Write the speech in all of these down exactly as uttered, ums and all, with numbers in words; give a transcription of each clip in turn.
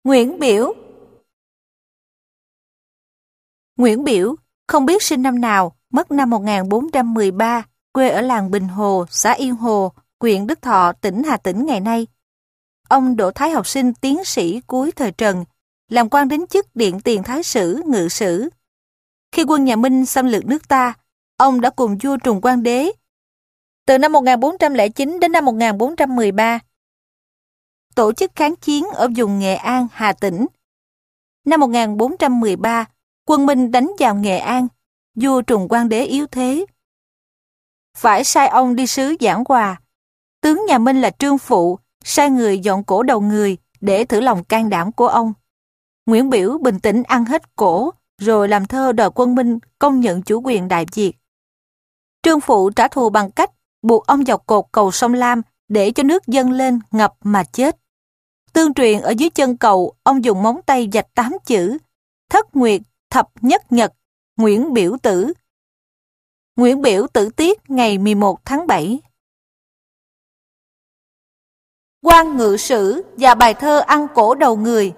Nguyễn Biểu. Nguyễn Biểu, không biết sinh năm nào, mất năm một nghìn bốn trăm mười ba, quê ở làng Bình Hồ, xã Yên Hồ, huyện Đức Thọ, tỉnh Hà Tĩnh ngày nay. Ông Đỗ Thái học sinh tiến sĩ cuối thời Trần, làm quan đến chức Điện Tiền Thái Sử, Ngự Sử. Khi quân nhà Minh xâm lược nước ta, ông đã cùng vua Trùng Quang Đế từ năm một nghìn bốn trăm lẻ chín đến năm một nghìn bốn trăm mười ba tổ chức kháng chiến ở vùng Nghệ An, Hà Tĩnh. Năm một nghìn bốn trăm mười ba, quân Minh đánh vào Nghệ An, vua Trùng Quang Đế yếu thế. Phải sai ông đi sứ giảng hòa. Tướng nhà Minh là Trương Phụ, sai người dọn cổ đầu người để thử lòng can đảm của ông. Nguyễn Biểu bình tĩnh ăn hết cổ, rồi làm thơ đòi quân Minh công nhận chủ quyền Đại Việt. Trương Phụ trả thù bằng cách buộc ông vào cột cầu sông Lam để cho nước dâng lên ngập mà chết. Tương truyền ở dưới chân cầu, ông dùng móng tay vạch tám chữ: Thất Nguyệt, Thập Nhất Nhật, Nguyễn Biểu tử. Nguyễn Biểu tử tiết ngày mười một tháng bảy. Quan Ngự Sử và bài thơ ăn cổ đầu người.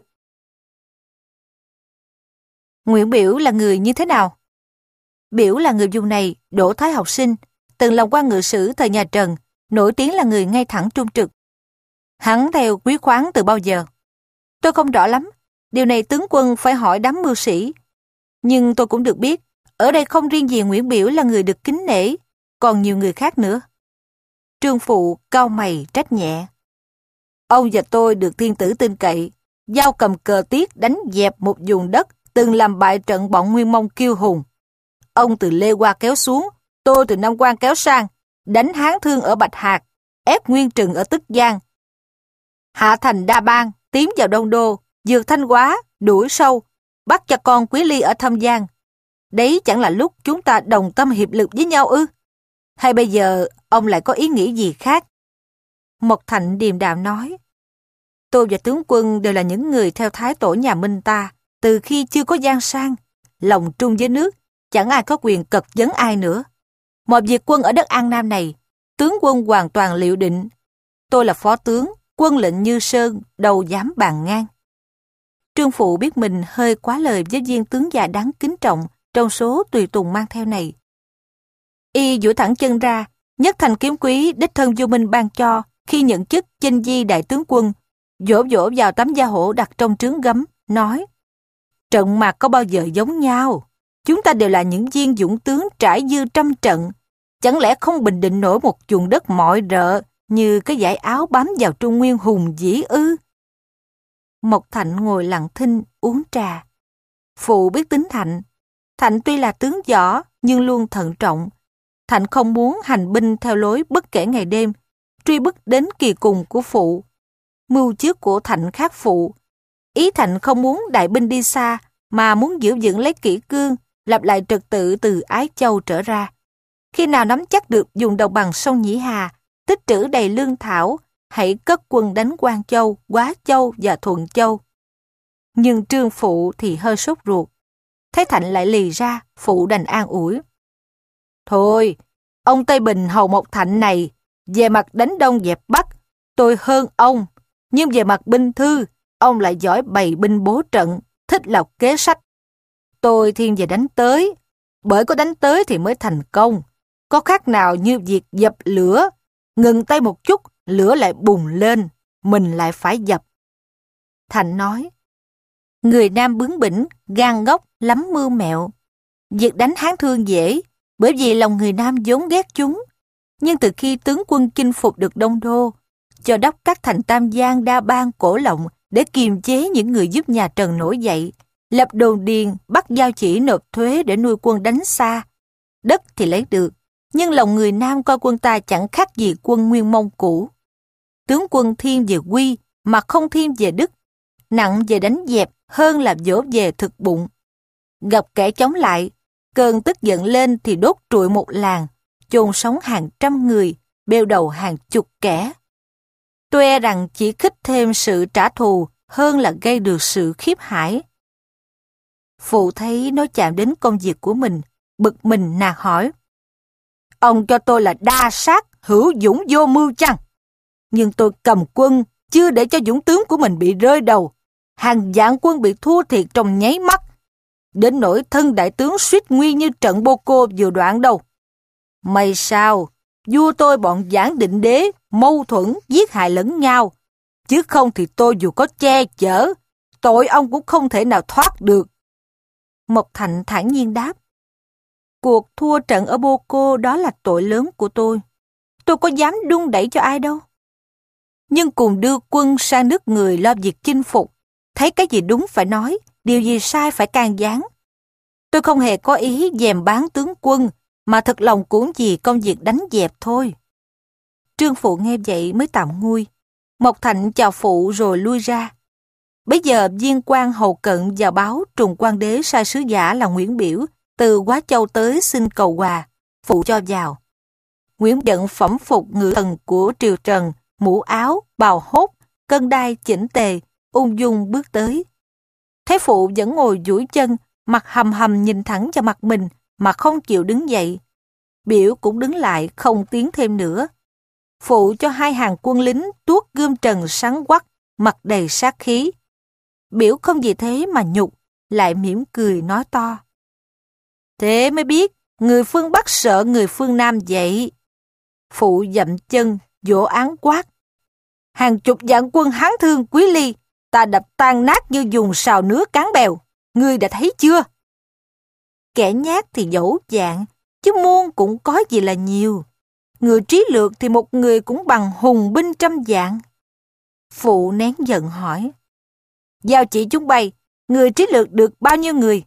Nguyễn Biểu là người như thế nào? Biểu là người vùng này, Đỗ Thái học sinh, từng làm quan ngự sử thời nhà Trần, nổi tiếng là người ngay thẳng trung trực. Hắn theo quý khoáng từ bao giờ? Tôi không rõ lắm, điều này tướng quân phải hỏi đám mưu sĩ. Nhưng tôi cũng được biết, ở đây không riêng gì Nguyễn Biểu là người được kính nể, còn nhiều người khác nữa. Trương Phụ cau mày trách nhẹ. Ông và tôi được thiên tử tin cậy, giao cầm cờ tiết đánh dẹp một vùng đất từng làm bại trận bọn Nguyên Mông kiêu hùng. Ông từ Lê Hoa kéo xuống, tôi từ Nam Quan kéo sang, đánh Hán Thương ở Bạch Hạc, ép Nguyên Trừng ở Tức Giang, hạ thành Đa Bang, tiến vào Đông Đô, vượt Thanh Hóa, đuổi sâu, bắt cho con Quý Ly ở Thâm Giang. Đấy chẳng là lúc chúng ta đồng tâm hiệp lực với nhau ư? Hay bây giờ ông lại có ý nghĩ gì khác? Mộc Thạnh điềm đạm nói, tôi và tướng quân đều là những người theo thái tổ nhà Minh ta, từ khi chưa có gian sang, lòng trung với nước, chẳng ai có quyền cật vấn ai nữa. Mọi việc quân ở đất An Nam này, tướng quân hoàn toàn liệu định. Tôi là phó tướng, quân lệnh như sơn, đâu dám bàn ngang. Trương Phụ biết mình hơi quá lời với viên tướng già đáng kính trọng trong số tùy tùng mang theo này. Y duỗi thẳng chân ra, nhất thành kiếm quý đích thân vua Minh ban cho khi nhận chức chinh di đại tướng quân, vỗ vỗ vào tấm da hổ đặt trong trướng gấm, nói: Trận mạc có bao giờ giống nhau? Chúng ta đều là những viên dũng tướng trải dư trăm trận, chẳng lẽ không bình định nổi một vùng đất mọi rợ như cái dải áo bám vào Trung Nguyên hùng vĩ ư? Mộc Thạnh ngồi lặng thinh uống trà. Phụ biết tính Thạnh. Thạnh tuy là tướng võ nhưng luôn thận trọng. Thạnh không muốn hành binh theo lối bất kể ngày đêm, truy bức đến kỳ cùng của Phụ. Mưu trước của Thạnh khác Phụ. Ý Thạnh không muốn đại binh đi xa, mà muốn giữ vững lấy kỷ cương, lập lại trật tự từ Ái Châu trở ra. Khi nào nắm chắc được vùng đồng bằng sông Nhĩ Hà, tích trữ đầy lương thảo, hãy cất quân đánh Quan Châu, Quá Châu và Thuận Châu. Nhưng Trương Phụ thì hơi sốt ruột. Thấy Thạnh lại lì ra, Phụ đành an ủi. Thôi, ông Tây Bình hầu Mộc Thạnh này, về mặt đánh Đông dẹp Bắc, tôi hơn ông. Nhưng về mặt binh thư, ông lại giỏi bày binh bố trận, thích lọc kế sách. Tôi thiên về đánh tới, bởi có đánh tới thì mới thành công. Có khác nào như việc dập lửa, ngừng tay một chút, lửa lại bùng lên, mình lại phải dập. Thạnh nói, người Nam bướng bỉnh, gan góc, lắm mưu mẹo. Việc đánh Hán Thương dễ, bởi vì lòng người Nam vốn ghét chúng. Nhưng từ khi tướng quân chinh phục được Đông Đô, cho đốc các thành Tam Giang, Đa Bang, Cổ Lộng để kiềm chế những người giúp nhà Trần nổi dậy, lập đồn điền, bắt giao chỉ nộp thuế để nuôi quân đánh xa. Đất thì lấy được, nhưng lòng người Nam coi quân ta chẳng khác gì quân Nguyên Mông cũ. Tướng quân thiên về quy mà không thiên về đức, nặng về đánh dẹp hơn là dỗ về thực bụng. Gặp kẻ chống lại, cơn tức giận lên thì đốt trụi một làng, chôn sống hàng trăm người, bêu đầu hàng chục kẻ. Tôi e rằng chỉ khích thêm sự trả thù hơn là gây được sự khiếp hãi. Phụ thấy nó chạm đến công việc của mình, bực mình nạt hỏi. Ông cho tôi là đa sát, hữu dũng vô mưu chăng? Nhưng tôi cầm quân, chưa để cho dũng tướng của mình bị rơi đầu. hàng vạn quân bị thua thiệt trong nháy mắt, đến nỗi thân đại tướng suýt nguy như trận Bô Cô vừa đoạn đâu. May sao, vua tôi bọn Giảng Định Đế mâu thuẫn giết hại lẫn nhau, chứ không thì tôi dù có che chở, tội ông cũng không thể nào thoát được. Mộc Thạnh thản nhiên đáp, cuộc thua trận ở Bô Cô đó là tội lớn của tôi. Tôi có dám đung đẩy cho ai đâu. Nhưng cùng đưa quân sang nước người lo việc chinh phục, thấy cái gì đúng phải nói, điều gì sai phải can gián. Tôi không hề có ý dèm bán tướng quân, mà thật lòng cuốn gì công việc đánh dẹp thôi. Trương Phụ nghe vậy mới tạm nguôi. Mộc Thạnh chào Phụ rồi lui ra. Bấy giờ viên quan hầu cận vào báo Trùng Quang Đế sai sứ giả là Nguyễn Biểu từ Quá Châu tới xin cầu hòa. Phụ cho vào. Nguyễn giận phẩm phục ngự thần của triều Trần, mũ áo, bào hốt, cân đai chỉnh tề, ung dung bước tới. Thấy Phụ vẫn ngồi duỗi chân, mặt hầm hầm nhìn thẳng vào mặt mình mà không chịu đứng dậy. Biểu cũng đứng lại không tiến thêm nữa. Phụ cho hai hàng quân lính tuốt gươm trần sáng quắc, mặt đầy sát khí. Biểu không vì thế mà nhục, lại mỉm cười nói to. Thế mới biết, người phương Bắc sợ người phương Nam vậy. Phụ dậm chân, vỗ án quát. Hàng chục vạn quân Hán Thương Quý Ly, ta đập tan nát như dùng xào nứa cán bèo. Ngươi đã thấy chưa? Kẻ nhát thì dẫu dạng, chứ muôn cũng có gì là nhiều. Người trí lược thì một người cũng bằng hùng binh trăm vạn. Phụ nén giận hỏi. Giao chỉ chúng bay, người trí lược được bao nhiêu người?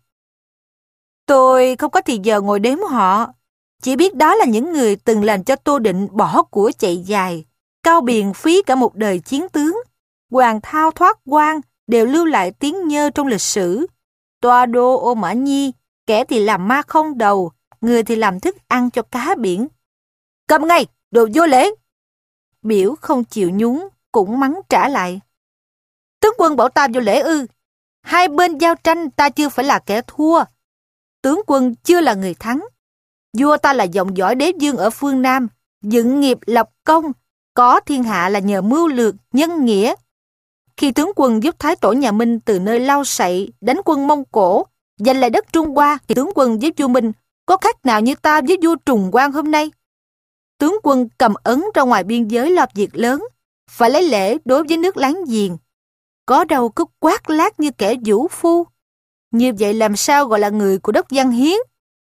Tôi không có thì giờ ngồi đếm họ. Chỉ biết đó là những người từng làm cho Tô Định bỏ của chạy dài, Cao Biền phí cả một đời chiến tướng, Hoàng Thao thoát quan đều lưu lại tiếng nhơ trong lịch sử. Toa Đô Ô Mã Nhi, kẻ thì làm ma không đầu, người thì làm thức ăn cho cá biển. Cầm ngay, đồ vô lễ! Biểu không chịu nhún, cũng mắng trả lại. Tướng quân bảo ta vô lễ ư? Hai bên giao tranh ta chưa phải là kẻ thua. Tướng quân chưa là người thắng. Vua ta là dòng dõi đế vương ở phương Nam, dựng nghiệp lập công, có thiên hạ là nhờ mưu lược, nhân nghĩa. Khi tướng quân giúp Thái Tổ nhà Minh từ nơi Lao Sậy đánh quân Mông Cổ, giành lại đất Trung Hoa, thì tướng quân với vua Minh có khác nào như ta với vua Trùng Quang hôm nay? Tướng quân cầm ấn ra ngoài biên giới lo việc lớn, phải lấy lễ đối với nước láng giềng. Có đâu cứ quát lác như kẻ vũ phu. Như vậy làm sao gọi là người của đất Văn Hiến?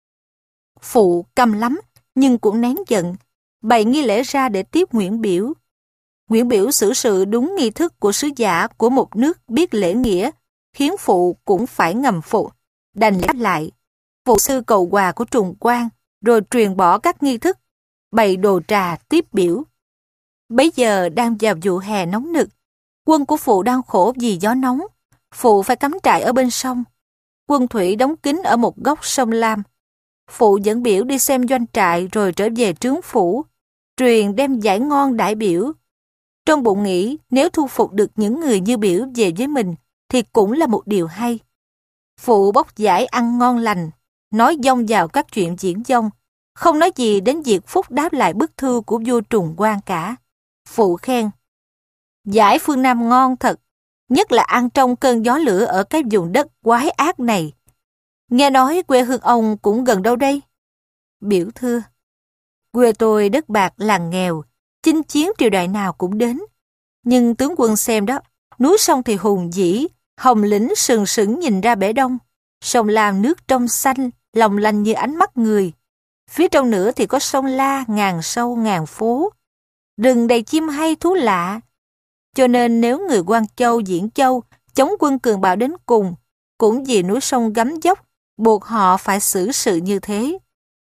Phụ căm lắm, nhưng cũng nén giận, bày nghi lễ ra để tiếp Nguyễn Biểu. Nguyễn Biểu xử sự đúng nghi thức của sứ giả của một nước biết lễ nghĩa, khiến Phụ cũng phải ngầm phục, đành đáp lại. Phụ sư cầu hòa của Trùng Quang, rồi truyền bỏ các nghi thức, bày đồ trà tiếp Biểu. Bấy giờ đang vào vụ hè nóng nực, quân của Phụ đang khổ vì gió nóng. Phụ phải cắm trại ở bên sông. Quân thủy đóng kín ở một góc sông Lam. Phụ dẫn Biểu đi xem doanh trại rồi trở về trướng phủ, truyền đem giải ngon đãi Biểu. Trong bụng nghĩ nếu thu phục được những người như Biểu về với mình thì cũng là một điều hay. Phụ bốc giải ăn ngon lành, nói dông vào các chuyện diễn dông, không nói gì đến việc phúc đáp lại bức thư của vua Trùng Quang cả. Phụ khen. Giải phương Nam ngon thật, nhất là ăn trong cơn gió lửa ở cái vùng đất quái ác này. Nghe nói quê hương ông cũng gần đâu đây? Biểu thưa. Quê tôi đất bạc làng nghèo, chinh chiến triều đại nào cũng đến. Nhưng tướng quân xem đó, núi sông thì hùng vĩ, hồng lĩnh sừng sững nhìn ra bể đông. Sông Lam nước trong xanh, long lanh như ánh mắt người. Phía trong nữa thì có sông La ngàn sâu ngàn phố. Rừng đầy chim hay thú lạ. Cho nên nếu người Quan Châu, Diễn Châu chống quân cường bạo đến cùng, cũng vì núi sông gấm dốc, buộc họ phải xử sự như thế.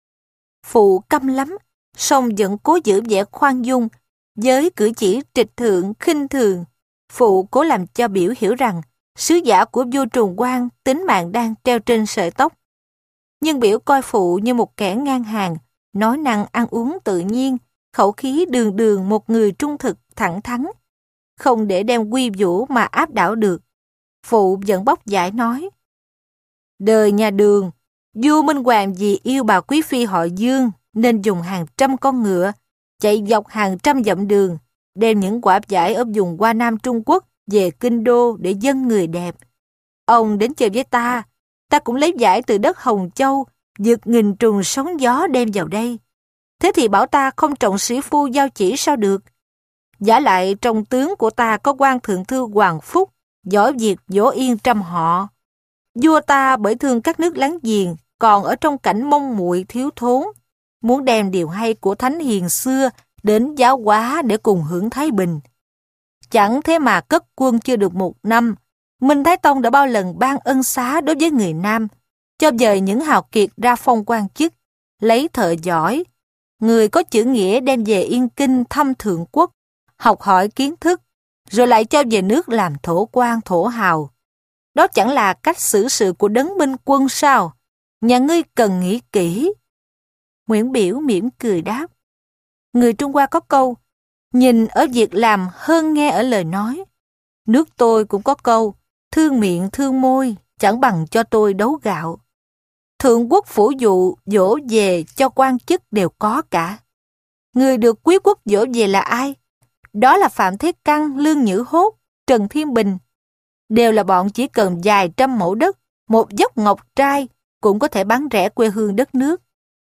Phụ căm lắm, song vẫn cố giữ vẻ khoan dung, với cử chỉ trịch thượng, khinh thường. Phụ cố làm cho Biểu hiểu rằng, sứ giả của vua Trùng Quang tính mạng đang treo trên sợi tóc. Nhưng Biểu coi Phụ như một kẻ ngang hàng, nói năng ăn uống tự nhiên, khẩu khí đường đường một người trung thực, thẳng thắn. Không để đem quy vũ mà áp đảo được. Phụ vẫn bóc giải nói. Đời nhà Đường, vua Minh Hoàng vì yêu bà quý phi họ Dương nên dùng hàng trăm con ngựa, chạy dọc hàng trăm dặm đường, đem những quả vải ở vùng Hoa Nam Trung Quốc về kinh đô để dâng người đẹp. Ông đến chơi với ta, ta cũng lấy giải từ đất Hồng Châu, vượt nghìn trùng sóng gió đem vào đây. Thế thì bảo ta không trọng sĩ phu giao chỉ sao được? Giả lại trong tướng của ta có quan thượng thư Hoàng Phúc, võ Việt Võ Yên trăm họ. Vua ta bởi thương các nước láng giềng, còn ở trong cảnh mông muội thiếu thốn, muốn đem điều hay của thánh hiền xưa đến giáo hóa để cùng hưởng thái bình. Chẳng thế mà cất quân chưa được một năm, Minh Thái Tông đã bao lần ban ân xá đối với người Nam, cho dời những hào kiệt ra phong quan chức, lấy thợ giỏi, người có chữ nghĩa đem về Yên Kinh thăm thượng quốc, học hỏi kiến thức, rồi lại cho về nước làm thổ quan thổ hào. Đó chẳng là cách xử sự của đấng minh quân sao? Nhà ngươi cần nghĩ kỹ. Nguyễn Biểu mỉm cười đáp. Người Trung Hoa có câu, nhìn ở việc làm hơn nghe ở lời nói. Nước tôi cũng có câu, thương miệng thương môi, chẳng bằng cho tôi đấu gạo. Thượng quốc phủ dụ dỗ về cho quan chức đều có cả. Người được quý quốc dỗ về là ai? Đó là Phạm Thế Căn, Lương Nhữ Hốt, Trần Thiên Bình. Đều là bọn chỉ cần vài trăm mẫu đất, một dốc ngọc trai cũng có thể bán rẻ quê hương đất nước.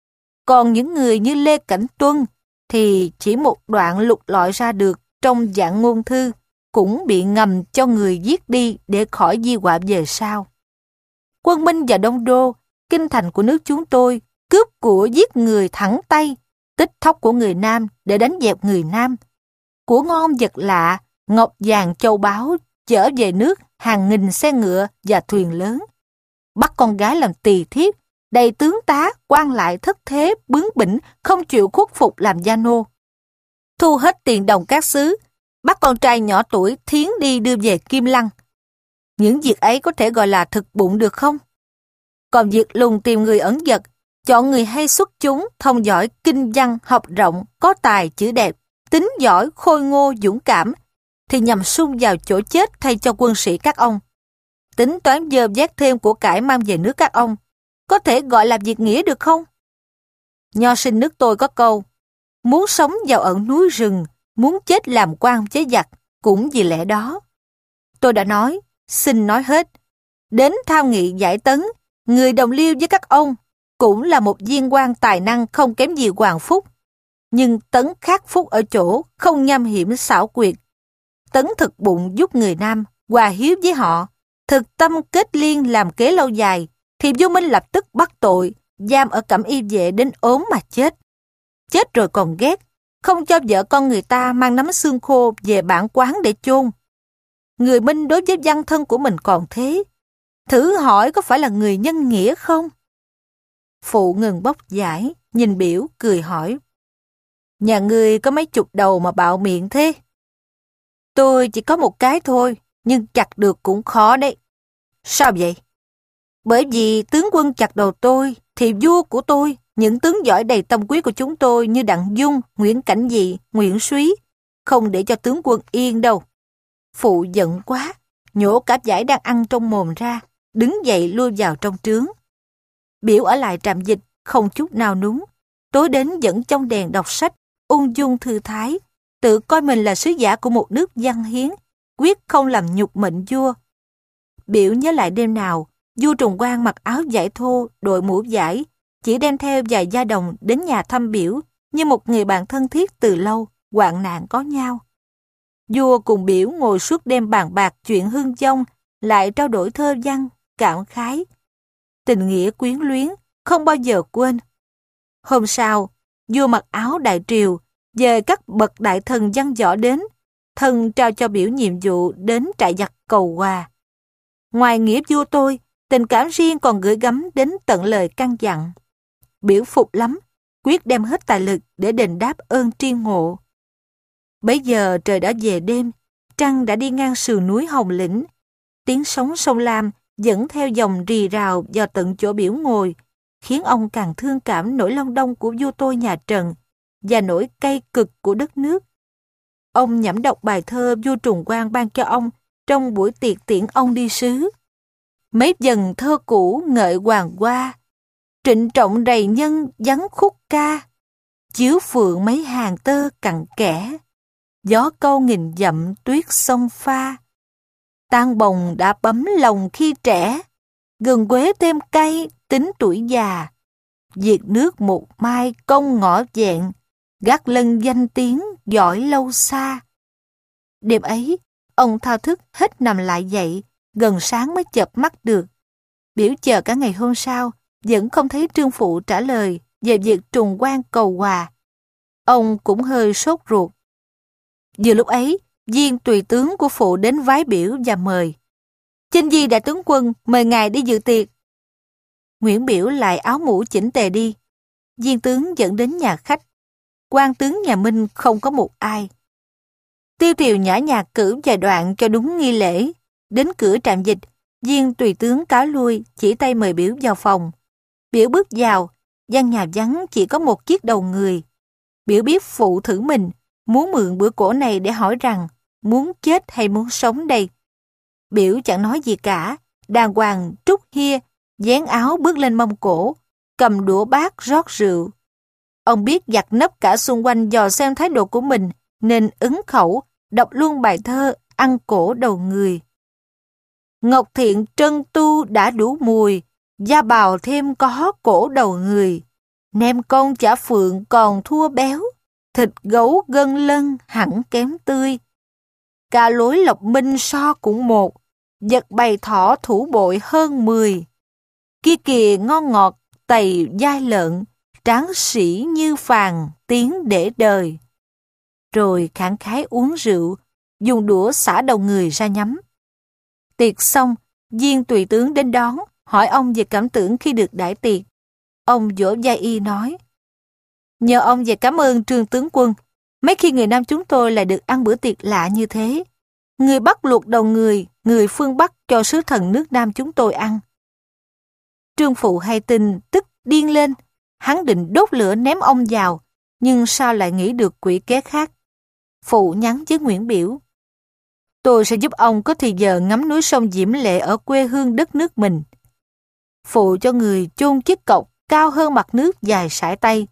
Còn những người như Lê Cảnh Tuân thì chỉ một đoạn lục lọi ra được trong dạng ngôn thư cũng bị ngầm cho người giết đi để khỏi di họa về sau. Quân Minh và Đông Đô, kinh thành của nước chúng tôi, cướp của giết người thẳng tay, tích thóc của người Nam để đánh dẹp người Nam. Của ngon vật lạ, ngọc vàng châu báu chở về nước hàng nghìn xe ngựa và thuyền lớn. Bắt con gái làm tỳ thiếp, đầy tướng tá, quan lại thất thế, bướng bỉnh, không chịu khuất phục làm gia nô. Thu hết tiền đồng các xứ, bắt con trai nhỏ tuổi thiến đi đưa về Kim Lăng. Những việc ấy có thể gọi là thực bụng được không? Còn việc lùng tìm người ẩn dật, chọn người hay xuất chúng, thông giỏi, kinh văn, học rộng, có tài, chữ đẹp, tính giỏi, khôi ngô, dũng cảm, thì nhằm sung vào chỗ chết thay cho quân sĩ các ông. Tính toán dơ vét thêm của cải mang về nước các ông, có thể gọi là việc nghĩa được không? Nho sinh nước tôi có câu, muốn sống vào ẩn núi rừng, muốn chết làm quan với giặc, cũng vì lẽ đó. Tôi đã nói, xin nói hết. Đến thao nghị giải tấn, người đồng liêu với các ông, cũng là một viên quan tài năng không kém gì Hoàng Phúc. Nhưng Tấn khác Phúc ở chỗ không nham hiểm xảo quyệt. Tấn thực bụng giúp người Nam, hòa hiếu với họ, thực tâm kết liên làm kế lâu dài, thì vua Minh lập tức bắt tội, giam ở Cẩm Y Vệ đến ốm mà chết. Chết rồi còn ghét, không cho vợ con người ta mang nắm xương khô về bản quán để chôn. Người Minh đối với văn thân của mình còn thế, thử hỏi có phải là người nhân nghĩa không? Phụ ngừng bóc giải, nhìn Biểu cười hỏi, nhà ngươi có mấy chục đầu mà bạo miệng thế? Tôi chỉ có một cái thôi, nhưng chặt được cũng khó đấy. Sao vậy? Bởi vì tướng quân chặt đầu tôi, thì vua của tôi, những tướng giỏi đầy tâm quý của chúng tôi như Đặng Dung, Nguyễn Cảnh Dị, Nguyễn Súy, không để cho tướng quân yên đâu. Phụ giận quá, nhổ cả giải đang ăn trong mồm ra, đứng dậy lui vào trong trướng. Biểu ở lại trạm dịch, không chút nào núng. Tối đến dẫn trong đèn đọc sách, ung dung thư thái, tự coi mình là sứ giả của một nước văn hiến, quyết không làm nhục mệnh vua. Biểu nhớ lại đêm nào, vua Trùng Quang mặc áo vải thô, đội mũ vải, chỉ đem theo vài gia đồng đến nhà thăm Biểu như một người bạn thân thiết từ lâu, hoạn nạn có nhau. Vua cùng Biểu ngồi suốt đêm bàn bạc chuyện hương vong, lại trao đổi thơ văn, cảm khái. Tình nghĩa quyến luyến, không bao giờ quên. Hôm sau, vua mặc áo đại triều, về các bậc đại thần văn võ đến, thần trao cho Biểu nhiệm vụ đến trại giặc cầu hòa. Ngoài nghĩa vua tôi, tình cảm riêng còn gửi gắm đến tận lời căn dặn. Biểu phục lắm, quyết đem hết tài lực để đền đáp ơn tri ngộ. Bấy giờ trời đã về đêm, trăng đã đi ngang sườn núi Hồng Lĩnh. Tiếng sóng sông Lam dẫn theo dòng rì rào vào tận chỗ Biểu ngồi, khiến ông càng thương cảm nỗi long đong của vua tôi nhà Trần và nỗi cay cực của đất nước. Ông nhẩm đọc bài thơ vua Trùng Quang ban cho ông trong buổi tiệc tiễn ông đi sứ. Mấy dần thơ cũ ngợi hoàng hoa, trịnh trọng đầy nhân vắng khúc ca, chiếu phượng mấy hàng tơ cặn kẽ, gió câu nghìn dặm tuyết sông pha, Tang bồng đã bấm lòng khi trẻ, gừng quế thêm cay tính tuổi già. Diệt nước một mai công ngõ vẹn, gác lân danh tiếng giỏi lâu xa. Đêm ấy, ông thao thức hết nằm lại dậy, gần sáng mới chợp mắt được. Biểu chờ cả ngày hôm sau, vẫn không thấy trương phụ trả lời về việc trùng quan cầu hòa. Ông cũng hơi sốt ruột. Vừa lúc ấy, viên tùy tướng của phụ đến vái biểu và mời. Chinh di đại tướng quân mời ngài đi dự tiệc. Nguyễn Biểu lại áo mũ chỉnh tề đi. Viên tướng dẫn đến nhà khách. Quan tướng nhà Minh không có một ai. Tiêu Tiều nhã nhạc cử vài đoạn cho đúng nghi lễ. Đến cửa trạm dịch, viên tùy tướng cáo lui, chỉ tay mời Biểu vào phòng. Biểu bước vào, gian nhà vắng chỉ có một chiếc đầu người. Biểu biết phụ thử mình, muốn mượn bữa cổ này để hỏi rằng muốn chết hay muốn sống đây. Biểu chẳng nói gì cả, đàng hoàng trút hia, dán áo bước lên mông cổ, cầm đũa bát rót rượu. Ông biết giặt nấp cả xung quanh dò xem thái độ của mình, nên ứng khẩu, đọc luôn bài thơ ăn cổ đầu người. Ngọc thiện trân tu đã đủ mùi, da bào thêm có cổ đầu người. Nem con chả phượng còn thua béo, thịt gấu gân lân hẳn kém tươi. Cả lối lộc minh so cũng một, vật bày thỏ thủ bội hơn mười. Kia kìa ngon ngọt tày dai lợn, tráng sĩ như phàn tiếng để đời. Rồi khẳng khái uống rượu, dùng đũa xả đầu người ra nhắm. Tiệc xong, viên tùy tướng đến đón, hỏi ông về cảm tưởng khi được đãi tiệc. Ông vỗ vai y nói, nhờ ông về cảm ơn trương tướng quân, mấy khi người Nam chúng tôi lại được ăn bữa tiệc lạ như thế. Người Bắc luộc đầu người, người phương Bắc cho sứ thần nước Nam chúng tôi ăn. Trương phụ hay tin tức điên lên, hắn định đốt lửa ném ông vào, nhưng sao lại nghĩ được quỷ kế khác. Phụ nhắn với Nguyễn Biểu, tôi sẽ giúp ông có thì giờ ngắm núi sông Diễm Lệ ở quê hương đất nước mình. Phụ cho người chôn chiếc cọc cao hơn mặt nước dài sải tay.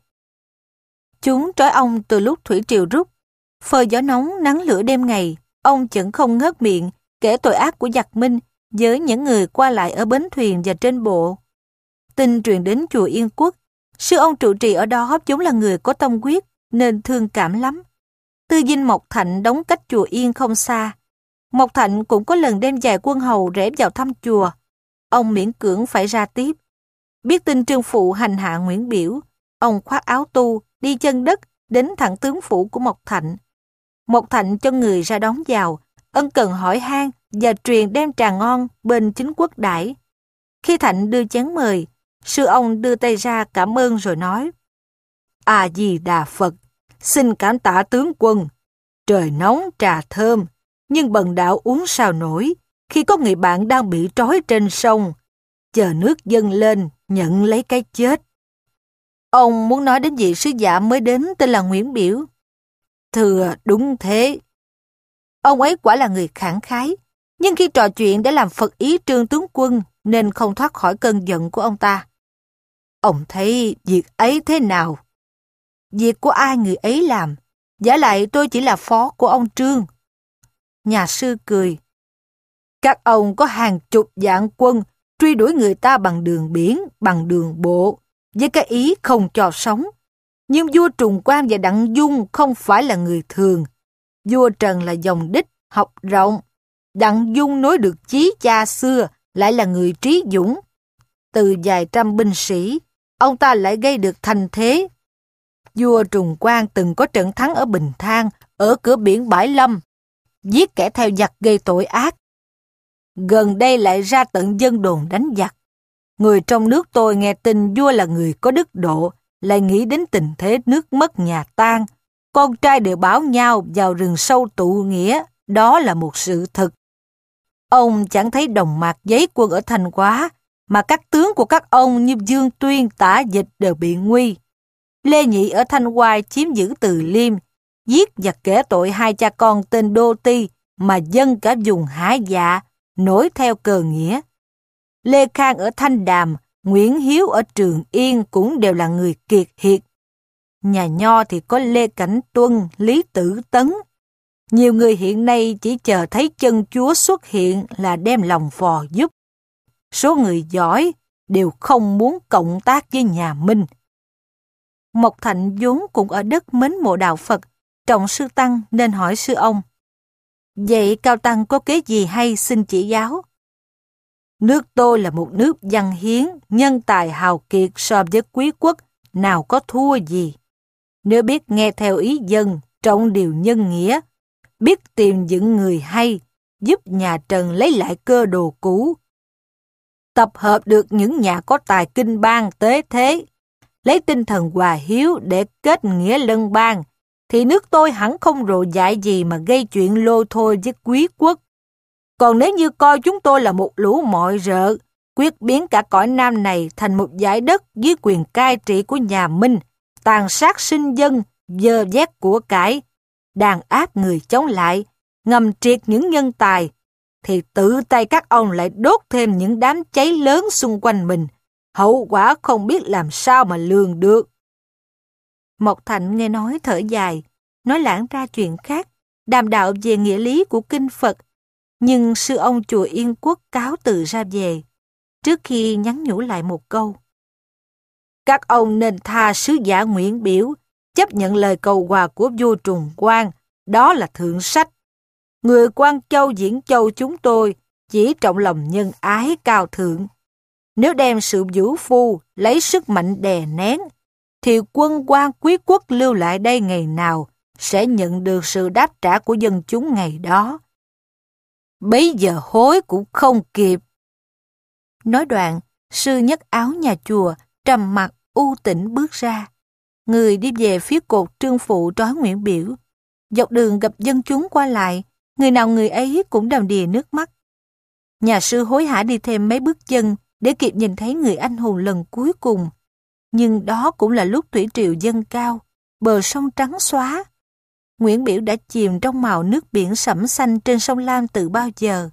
Chúng trói ông từ lúc thủy triều rút. Phơi gió nóng nắng lửa đêm ngày, ông chẳng không ngớt miệng kể tội ác của giặc Minh với những người qua lại ở bến thuyền và trên bộ. Tin truyền đến chùa Yên Quốc, sư ông trụ trì ở đó vốn là người có tâm quyết nên thương cảm lắm. Tư dinh Mộc Thạnh đóng cách chùa Yên không xa. Mộc Thạnh cũng có lần đem vài quân hầu rẽ vào thăm chùa. Ông miễn cưỡng phải ra tiếp. Biết tin trương phụ hành hạ Nguyễn Biểu, ông khoác áo tu, đi chân đất, đến thẳng tướng phủ của Mộc Thạnh. Mộc Thạnh cho người ra đón vào, ân cần hỏi han và truyền đem trà ngon bên chính quốc đãi. Khi Thạnh đưa chén mời, sư ông đưa tay ra cảm ơn rồi nói, A Di Đà Phật, xin cảm tạ tướng quân. Trời nóng trà thơm, nhưng bần đạo uống sao nổi khi có người bạn đang bị trói trên sông, chờ nước dâng lên nhận lấy cái chết. Ông muốn nói đến vị sứ giả mới đến tên là Nguyễn Biểu. Thưa đúng thế. Ông ấy quả là người khẳng khái, nhưng khi trò chuyện đã làm phật ý trương tướng quân nên không thoát khỏi cơn giận của ông ta. Ông thấy việc ấy thế nào? Việc của ai người ấy làm, giả lại tôi chỉ là phó của ông Trương. Nhà sư cười. Các ông có hàng chục vạn quân truy đuổi người ta bằng đường biển, bằng đường bộ, với cái ý không cho sống. Nhưng vua Trùng Quang và Đặng Dung không phải là người thường. Vua Trần là dòng đích, học rộng. Đặng Dung nối được chí cha xưa, lại là người trí dũng. Từ vài trăm binh sĩ, ông ta lại gây được thành thế. Vua Trùng Quang từng có trận thắng ở Bình Thang, ở cửa biển Bãi Lâm, giết kẻ theo giặc gây tội ác. Gần đây lại ra tận dân đồn đánh giặc. Người trong nước tôi nghe tin vua là người có đức độ, lại nghĩ đến tình thế nước mất nhà tan. Con trai đều bảo nhau vào rừng sâu tụ nghĩa, đó là một sự thật. Ông chẳng thấy Đồng Mạc giấy quân ở Thanh Hóa, mà các tướng của các ông như Dương Tuyên, Tả Dịch đều bị nguy. Lê Nhị ở Thanh Hoài chiếm giữ Từ Liêm, giết và kể tội hai cha con tên Đô Ti mà dân cả vùng Hải Dạ, nổi theo cờ nghĩa. Lê Khang ở Thanh Đàm, Nguyễn Hiếu ở Trường Yên cũng đều là người kiệt hiệt. Nhà Nho thì có Lê Cảnh Tuân, Lý Tử Tấn. Nhiều người hiện nay chỉ chờ thấy chân Chúa xuất hiện là đem lòng phò giúp. Số người giỏi đều không muốn cộng tác với nhà Minh. Mộc Thạnh vốn cũng ở đất mến mộ đạo Phật, trọng sư Tăng nên hỏi sư ông: vậy Cao Tăng có kế gì hay xin chỉ giáo? Nước tôi là một nước văn hiến, nhân tài hào kiệt so với quý quốc, nào có thua gì. Nếu biết nghe theo ý dân, trọng điều nhân nghĩa, biết tìm những người hay, giúp nhà Trần lấy lại cơ đồ cũ, tập hợp được những nhà có tài kinh bang tế thế, lấy tinh thần hòa hiếu để kết nghĩa lân bang, thì nước tôi hẳn không rồ dại gì mà gây chuyện lôi thôi với quý quốc. Còn nếu như coi chúng tôi là một lũ mọi rợ, quyết biến cả cõi Nam này thành một dải đất dưới quyền cai trị của nhà Minh, tàn sát sinh dân, dơ vét của cải, đàn áp người chống lại, ngầm triệt những nhân tài, thì tự tay các ông lại đốt thêm những đám cháy lớn xung quanh mình, hậu quả không biết làm sao mà lường được. Mộc Thạnh nghe nói thở dài, nói lãng ra chuyện khác, đàm đạo về nghĩa lý của kinh Phật, nhưng sư ông chùa Yên Quốc cáo từ ra về, trước khi nhắn nhủ lại một câu: các ông nên tha sứ giả Nguyễn Biểu, chấp nhận lời cầu hòa của vua Trùng Quang, đó là thượng sách. Người Quan Châu Diễn Châu chúng tôi chỉ trọng lòng nhân ái cao thượng. Nếu đem sự vũ phu lấy sức mạnh đè nén, thì quân quan quý quốc lưu lại đây ngày nào sẽ nhận được sự đáp trả của dân chúng ngày đó. Bấy giờ hối cũng không kịp. Nói đoạn, sư nhấc áo nhà chùa, trầm mặc u tĩnh bước ra. Người đi về phía cột trương phụ trói Nguyễn Biểu. Dọc đường gặp dân chúng qua lại, người nào người ấy cũng đầm đìa nước mắt. Nhà sư hối hả đi thêm mấy bước chân để kịp nhìn thấy người anh hùng lần cuối cùng. Nhưng đó cũng là lúc thủy triều dâng cao, bờ sông trắng xóa. Nguyễn Biểu đã chìm trong màu nước biển sẫm xanh trên sông Lam từ bao giờ.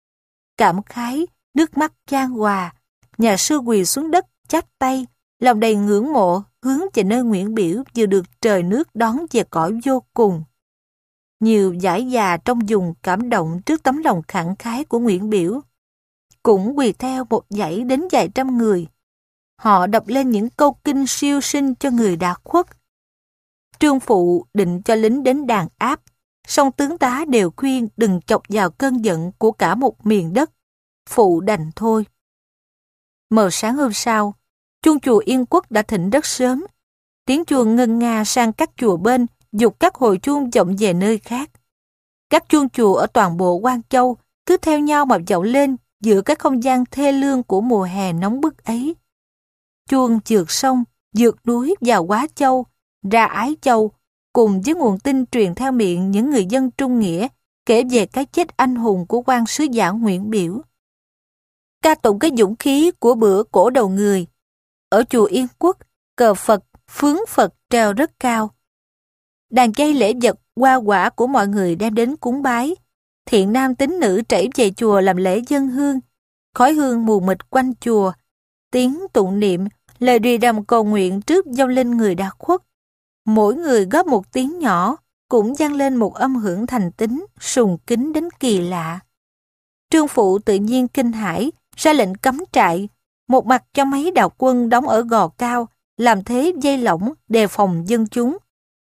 Cảm khái, nước mắt chan hòa, nhà sư quỳ xuống đất chắp tay, lòng đầy ngưỡng mộ hướng về nơi Nguyễn Biểu vừa được trời nước đón về cõi vô cùng. Nhiều dải già trong vùng cảm động trước tấm lòng khẳng khái của Nguyễn Biểu. Cũng quỳ theo một dãy đến vài trăm người. Họ đọc lên những câu kinh siêu sinh cho người đã khuất. Trương Phụ định cho lính đến đàn áp, song tướng tá đều khuyên đừng chọc vào cơn giận của cả một miền đất. Phụ đành thôi. Mờ sáng hôm sau, chuông chùa Yên Quốc đã thỉnh rất sớm. Tiếng chuông ngân nga sang các chùa bên, dục các hồi chuông vọng về nơi khác. Các chuông chùa ở toàn bộ Quan Châu cứ theo nhau mà vọng lên giữa cái không gian thê lương của mùa hè nóng bức ấy. Chuông vượt sông, vượt núi vào Quá Châu, ra Ái Châu, cùng với nguồn tin truyền theo miệng những người dân trung nghĩa kể về cái chết anh hùng của quan sứ giả Nguyễn Biểu. Ca tụng cái dũng khí của bữa cổ đầu người. Ở chùa Yên Quốc, cờ Phật, phướng Phật treo rất cao. Đàn chay lễ vật, hoa quả của mọi người đem đến cúng bái. Thiện nam tín nữ trảy về chùa làm lễ dân hương. Khói hương mù mịt quanh chùa. Tiếng tụng niệm, lời rì rầm cầu nguyện trước dâng lên người đã khuất. Mỗi người góp một tiếng nhỏ, cũng vang lên một âm hưởng thành tín, sùng kính đến kỳ lạ. Trương Phụ tự nhiên kinh hãi, ra lệnh cấm trại, một mặt cho mấy đạo quân đóng ở gò cao, làm thế dây lỏng đề phòng dân chúng.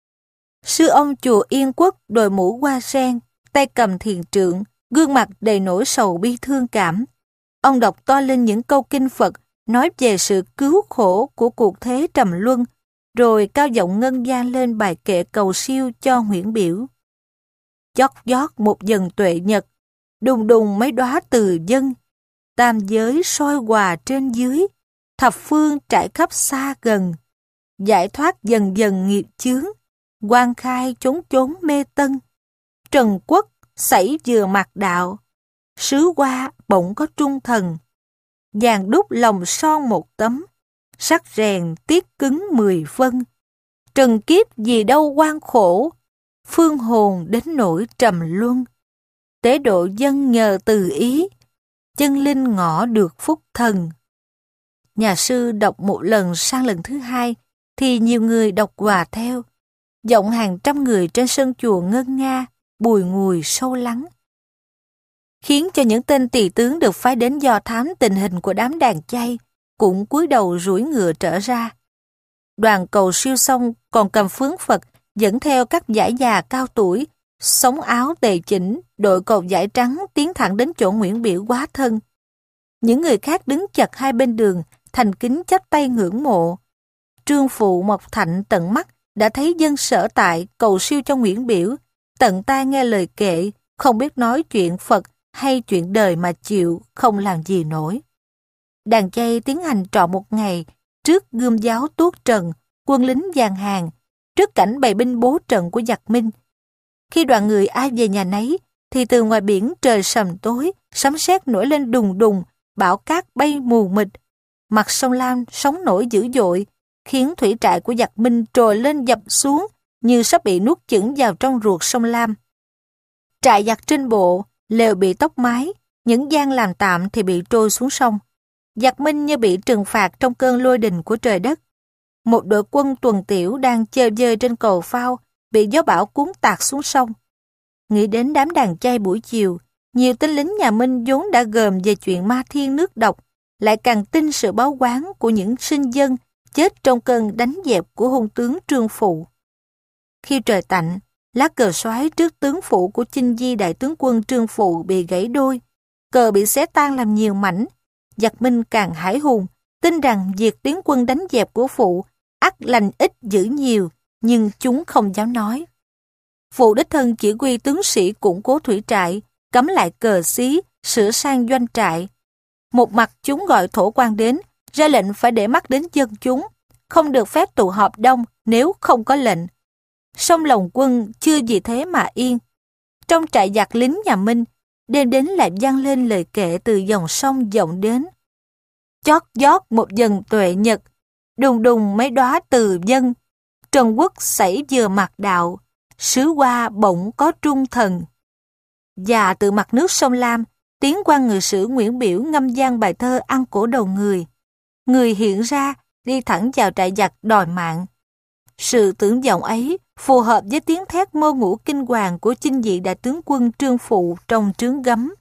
Sư ông chùa Yên Quốc đội mũ hoa sen, tay cầm thiền trượng, gương mặt đầy nỗi sầu bi thương cảm. Ông đọc to lên những câu kinh Phật, nói về sự cứu khổ của cuộc thế trầm luân, rồi cao giọng ngân vang lên bài kệ cầu siêu cho Nguyễn Biểu. Chót vót một dần tuệ nhật, đùng đùng mấy đóa từ dân, tam giới soi hòa trên dưới, thập phương trải khắp xa gần, giải thoát dần dần nghiệp chướng, quang khai chốn chốn mê tân, trần quốc xảy vừa mặt đạo, sứ hoa bỗng có trung thần, vàng đúc lòng son một tấm, sắc rèn tiết cứng mười phân, trần kiếp gì đâu quan khổ, phương hồn đến nỗi trầm luân, tế độ dân nhờ từ ý, chân linh ngõ được phúc thần. Nhà sư đọc một lần sang lần thứ hai, thì nhiều người đọc hòa theo. Giọng hàng trăm người trên sân chùa ngân nga, bùi ngùi sâu lắng, khiến cho những tên tỳ tướng được phái đến do thám tình hình của đám đàn chay cũng cúi đầu duỗi ngựa trở ra. Đoàn cầu siêu xong còn cầm phướng Phật dẫn theo các dải già cao tuổi, sống áo tề chỉnh, đội cột dải trắng tiến thẳng đến chỗ Nguyễn Biểu quá thân. Những người khác đứng chật hai bên đường, thành kính chắp tay ngưỡng mộ. Trương Phụ Mộc Thạnh tận mắt đã thấy dân sở tại cầu siêu cho Nguyễn Biểu, tận tai nghe lời kệ, không biết nói chuyện Phật hay chuyện đời mà chịu, không làm gì nổi. Đàn chay tiến hành trọn một ngày, trước gươm giáo tuốt trần, quân lính dàn hàng, trước cảnh bày binh bố trận của giặc Minh. Khi đoàn người ai về nhà nấy, thì từ ngoài biển trời sầm tối, sấm sét nổi lên đùng đùng, bão cát bay mù mịt. Mặt sông Lam sóng nổi dữ dội, khiến thủy trại của giặc Minh trồi lên dập xuống như sắp bị nuốt chửng vào trong ruột sông Lam. Trại giặc trên bộ, lều bị tốc mái, những gian làm tạm thì bị trôi xuống sông. Giặc Minh như bị trừng phạt trong cơn lôi đình của trời đất. Một đội quân tuần tiểu đang chơi dơi trên cầu phao, bị gió bão cuốn tạt xuống sông. Nghĩ đến đám đàn chay buổi chiều, nhiều tên lính nhà Minh vốn đã gờm về chuyện ma thiên nước độc, lại càng tin sự báo oán của những sinh dân chết trong cơn đánh dẹp của hung tướng Trương Phụ. Khi trời tạnh, lá cờ soái trước tướng phủ của Chinh Di đại tướng quân Trương Phụ bị gãy đôi, cờ bị xé tan làm nhiều mảnh. Giặc Minh càng hãi hùng, tin rằng việc tiến quân đánh dẹp của Phụ ắt lành ít dữ nhiều, nhưng chúng không dám nói. Phụ đích thân chỉ huy tướng sĩ củng cố thủy trại, cấm lại cờ xí, sửa sang doanh trại. Một mặt chúng gọi thổ quan đến, ra lệnh phải để mắt đến dân chúng, không được phép tụ họp đông nếu không có lệnh. Song lòng quân chưa vì thế mà yên. Trong trại giặc lính nhà Minh, đêm đến lại vang lên lời kệ từ dòng sông vọng đến. Chót vót một dần tuệ nhật, đùng đùng mấy đóa từ dân, Trần Quốc xảy vừa mặt đạo, sứ hoa bỗng có trung thần. Và từ mặt nước sông Lam, tiến quan ngự sử Nguyễn Biểu ngâm gian bài thơ ăn cổ đầu người. Người hiện ra, đi thẳng vào trại giặc đòi mạng. Sự tưởng vọng ấy phù hợp với tiếng thét mơ ngủ kinh hoàng của chinh dị đại tướng quân Trương Phụ trong trướng gấm.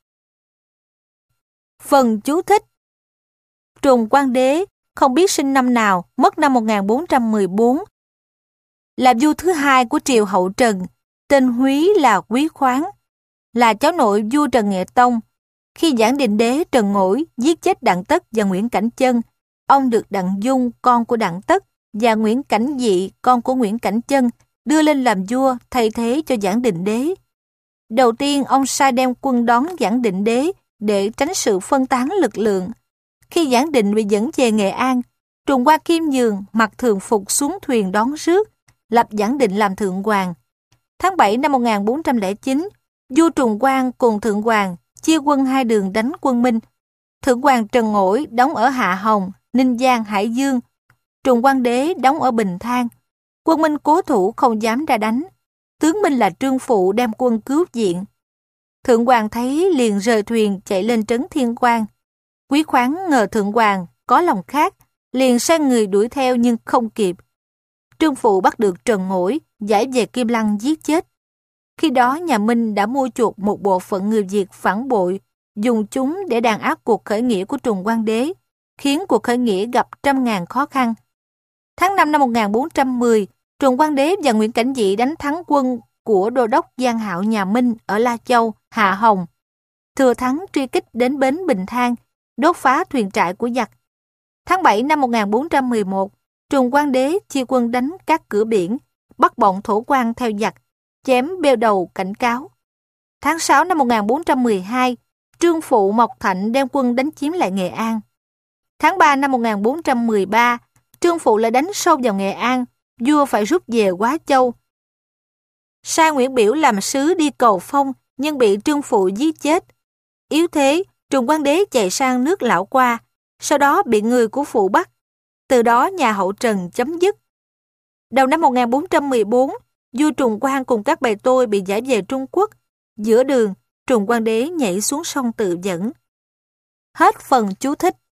Phần chú thích: Trùng Quang Đế không biết sinh năm nào, mất năm một nghìn bốn trăm mười bốn, là vua thứ hai của triều Hậu Trần, tên húy là Quý Khoáng, là cháu nội vua Trần Nghệ Tông. Khi Giảng Định Đế Trần Ngỗi giết chết Đặng Tất và Nguyễn Cảnh Chân, ông được Đặng Dung, con của Đặng Tất, và Nguyễn Cảnh Dị, con của Nguyễn Cảnh Chân, đưa lên làm vua thay thế cho Giảng Định Đế. Đầu tiên, ông sai đem quân đón Giảng Định Đế để tránh sự phân tán lực lượng. Khi Giảng Định bị dẫn về Nghệ An, Trùng Qua Kim Nhường mặc thường phục xuống thuyền đón rước, lập Giảng Định làm thượng hoàng. Tháng bảy năm một nghìn bốn trăm lẻ chín, vua Trùng Quang cùng thượng hoàng chia quân hai đường đánh quân Minh. Thượng hoàng Trần Ngỗi đóng ở Hạ Hồng, Ninh Giang, Hải Dương. Trùng Quang Đế đóng ở Bình Thang. Quân Minh cố thủ không dám ra đánh. Tướng Minh là Trương Phụ đem quân cứu viện. Thượng hoàng thấy liền rời thuyền chạy lên trấn Thiên Quang. Quý Khoáng ngờ thượng hoàng có lòng khác, liền sai người đuổi theo nhưng không kịp. Trương Phụ bắt được Trần Ngỗi, giải về Kim Lăng giết chết. Khi đó nhà Minh đã mua chuộc một bộ phận người Việt phản bội, dùng chúng để đàn áp cuộc khởi nghĩa của Trùng Quang Đế, khiến cuộc khởi nghĩa gặp trăm ngàn khó khăn. Tháng năm năm một nghìn bốn trăm mười, Trùng Quang Đế và Nguyễn Cảnh Dị đánh thắng quân của đô đốc Giang Hạo nhà Minh ở La Châu, Hạ Hồng. Thừa thắng truy kích đến bến Bình Thang, đốt phá thuyền trại của giặc. Tháng bảy năm một nghìn bốn trăm mười một, Trùng Quang Đế chia quân đánh các cửa biển, bắt bọn thổ quan theo giặc, chém bêu đầu cảnh cáo. Tháng sáu năm một nghìn bốn trăm mười hai, Trương Phụ Mộc Thạnh đem quân đánh chiếm lại Nghệ An. Tháng ba năm một nghìn bốn trăm mười ba, Trương Phụ lại đánh sâu vào Nghệ An, vua phải rút về Quá Châu. Sai Nguyễn Biểu làm sứ đi cầu phong, nhưng bị Trương Phụ giết chết. Yếu thế, Trùng Quang Đế chạy sang nước Lão Qua, sau đó bị người của Phụ bắt. Từ đó nhà Hậu Trần chấm dứt. Đầu năm một nghìn bốn trăm mười bốn, vua Trùng Quang cùng các bè tôi bị giải về Trung Quốc. Giữa đường, Trùng Quang Đế nhảy xuống sông tự vẫn. Hết phần chú thích.